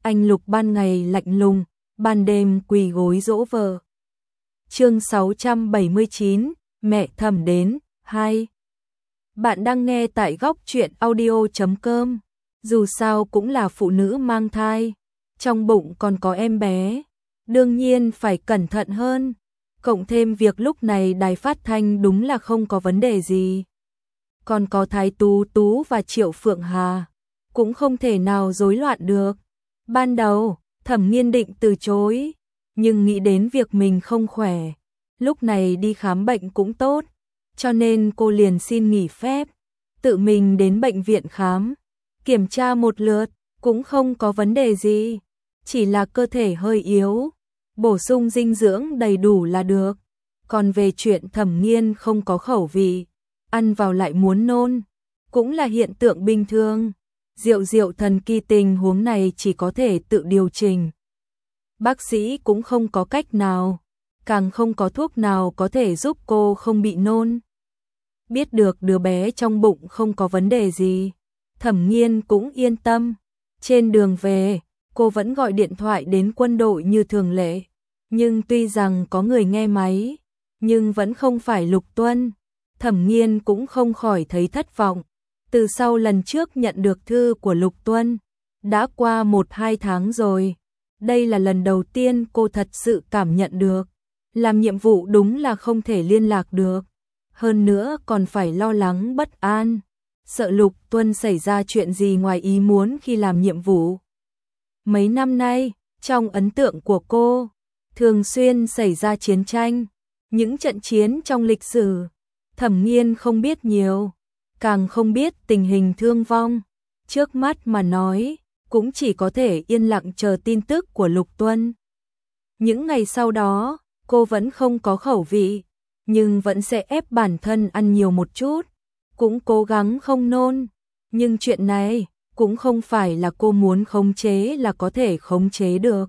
anh Lục ban ngày lạnh lùng, ban đêm quỳ gối dỗ vợ. Chương 679, mẹ Thẩm đến, 2. Bạn đang nghe tại góc truyện audio.com. Dù sao cũng là phụ nữ mang thai, trong bụng còn có em bé, đương nhiên phải cẩn thận hơn. Cộng thêm việc lúc này đài phát thanh đúng là không có vấn đề gì. Còn có Thái Tú Tú và Triệu Phượng Hà, cũng không thể nào rối loạn được. Ban đầu, Thẩm Nghiên định từ chối, nhưng nghĩ đến việc mình không khỏe, lúc này đi khám bệnh cũng tốt, cho nên cô liền xin nghỉ phép, tự mình đến bệnh viện khám, kiểm tra một lượt, cũng không có vấn đề gì, chỉ là cơ thể hơi yếu, bổ sung dinh dưỡng đầy đủ là được. Còn về chuyện Thẩm Nghiên không có khẩu vị, ăn vào lại muốn nôn, cũng là hiện tượng bình thường. Diệu thần kỳ tình huống này chỉ có thể tự điều chỉnh. Bác sĩ cũng không có cách nào, càng không có thuốc nào có thể giúp cô không bị nôn. Biết được đứa bé trong bụng không có vấn đề gì, Thẩm Nghiên cũng yên tâm. Trên đường về, cô vẫn gọi điện thoại đến quân đội như thường lệ, nhưng tuy rằng có người nghe máy, nhưng vẫn không phải Lục Tuân. Thẩm Nghiên cũng không khỏi thấy thất vọng. Từ sau lần trước nhận được thư của Lục Tuân, đã qua 1-2 tháng rồi. Đây là lần đầu tiên cô thật sự cảm nhận được, làm nhiệm vụ đúng là không thể liên lạc được. Hơn nữa còn phải lo lắng bất an, sợ Lục Tuân xảy ra chuyện gì ngoài ý muốn khi làm nhiệm vụ. Mấy năm nay, trong ấn tượng của cô, thường xuyên xảy ra chiến tranh, những trận chiến trong lịch sử. Thẩm Nghiên không biết nhiều, càng không biết tình hình thương vong. Trước mắt mà nói, cũng chỉ có thể yên lặng chờ tin tức của Lục Tuân. Những ngày sau đó, cô vẫn không có khẩu vị, nhưng vẫn sẽ ép bản thân ăn nhiều một chút, cũng cố gắng không nôn. Nhưng chuyện này, cũng không phải là cô muốn khống chế là có thể khống chế được.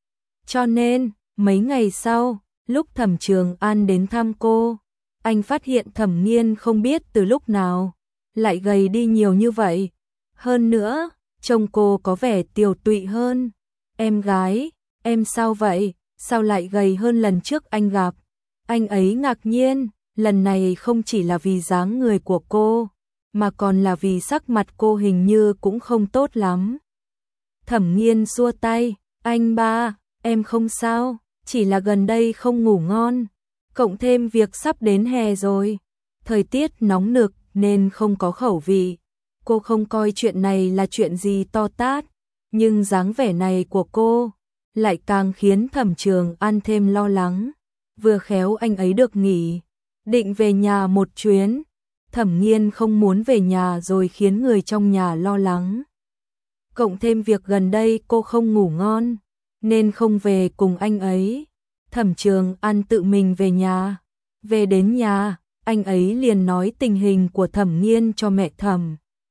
Cho nên, mấy ngày sau, lúc Thẩm Trường An đến thăm cô, anh phát hiện Thẩm Nghiên không biết từ lúc nào lại gầy đi nhiều như vậy. Hơn nữa, trông cô có vẻ tiều tụy hơn. Em gái, em sao vậy? Sao lại gầy hơn lần trước anh gặp? Anh ấy ngạc nhiên, lần này không chỉ là vì dáng người của cô, mà còn là vì sắc mặt cô hình như cũng không tốt lắm. Thẩm Nghiên xua tay, anh ba, em không sao, chỉ là gần đây không ngủ ngon. Cộng thêm việc sắp đến hè rồi, thời tiết nóng nực nên không có khẩu vị. Cô không coi chuyện này là chuyện gì to tát, nhưng dáng vẻ này của cô lại càng khiến Thẩm Trường An thêm lo lắng. Vừa khéo anh ấy được nghỉ, định về nhà một chuyến. Thẩm Nghiên không muốn về nhà rồi khiến người trong nhà lo lắng. Cộng thêm việc gần đây cô không ngủ ngon, nên không về cùng anh ấy. Thẩm Trường An tự mình về nhà. Về đến nhà, anh ấy liền nói tình hình của Thẩm Nghiên cho mẹ Thẩm.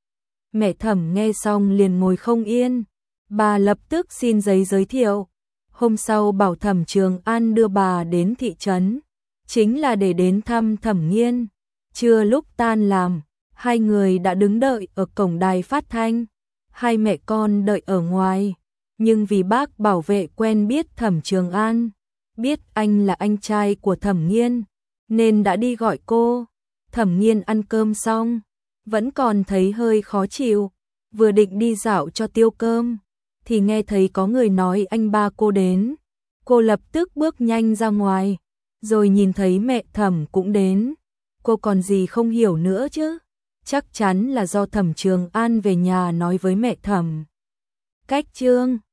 Mẹ Thẩm nghe xong liền ngồi không yên. Bà lập tức xin giấy giới thiệu. Hôm sau bảo Thẩm Trường An đưa bà đến thị trấn, chính là để đến thăm Thẩm Nghiên. Trưa lúc tan làm, hai người đã đứng đợi ở cổng đài phát thanh. Hai mẹ con đợi ở ngoài, nhưng vì bác bảo vệ quen biết Thẩm Trường An, biết anh là anh trai của Thẩm Nghiên, nên đã đi gọi cô. Thẩm Nghiên ăn cơm xong, vẫn còn thấy hơi khó chịu, vừa định đi dạo cho tiêu cơm, thì nghe thấy có người nói anh ba cô đến. Cô lập tức bước nhanh ra ngoài, rồi nhìn thấy mẹ Thẩm cũng đến. Cô còn gì không hiểu nữa chứ, chắc chắn là do Thẩm Trường An về nhà nói với mẹ Thẩm. Cách chương